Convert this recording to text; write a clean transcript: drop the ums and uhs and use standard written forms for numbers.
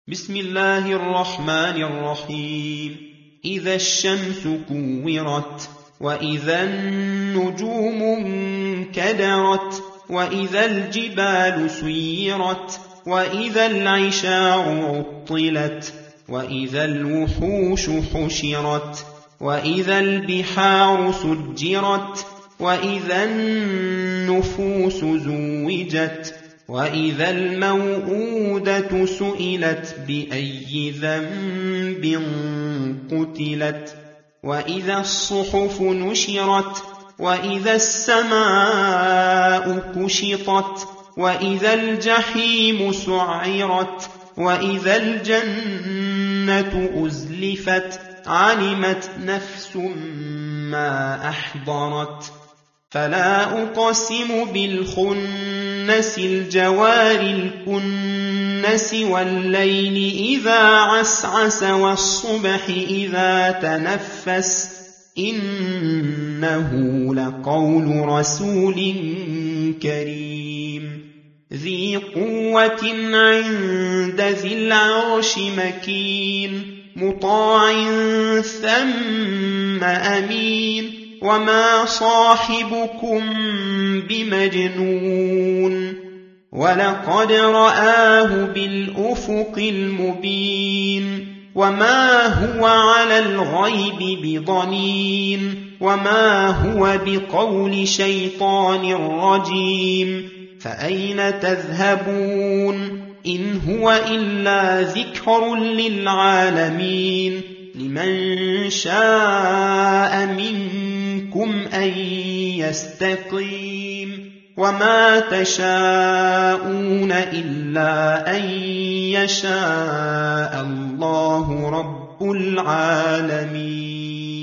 بسم الله الرحمن الرحيم. إذا الشمس كورت، وإذا النجوم انكدرت، وإذا الجبال سيرت، وإذا العشار عطلت، وإذا الوحوش حشرت، وإذا البحار سجرت، وإذا النفوس زوجت، وإذا الموءودة سئلت بأي ذنب قتلت، وإذا الصحف نشرت، وإذا السماء كشطت، وإذا الجحيم سعرت، وإذا الجنة أزلفت، علمت نفس ما أحضرت. فلا أقسم بالخنس، الجوار الكنس، والليل إذا عسعس، والصبح إذا تنفس، إنه لقول رسول كريم ذي قوة عند ذي العرش مكين، مطاع ثم أمين، وما صاحبكم بمجنون، ولقد رآه بالأفق المبين، وما هو على الغيب بضنين، وما هو بقول شيطان رجيم. فأين تذهبون؟ إن هو إلا ذكر للعالمين، لمن شاء منكم أن يستقيم، وما تشاءون إلا أن يشاء الله رب العالمين.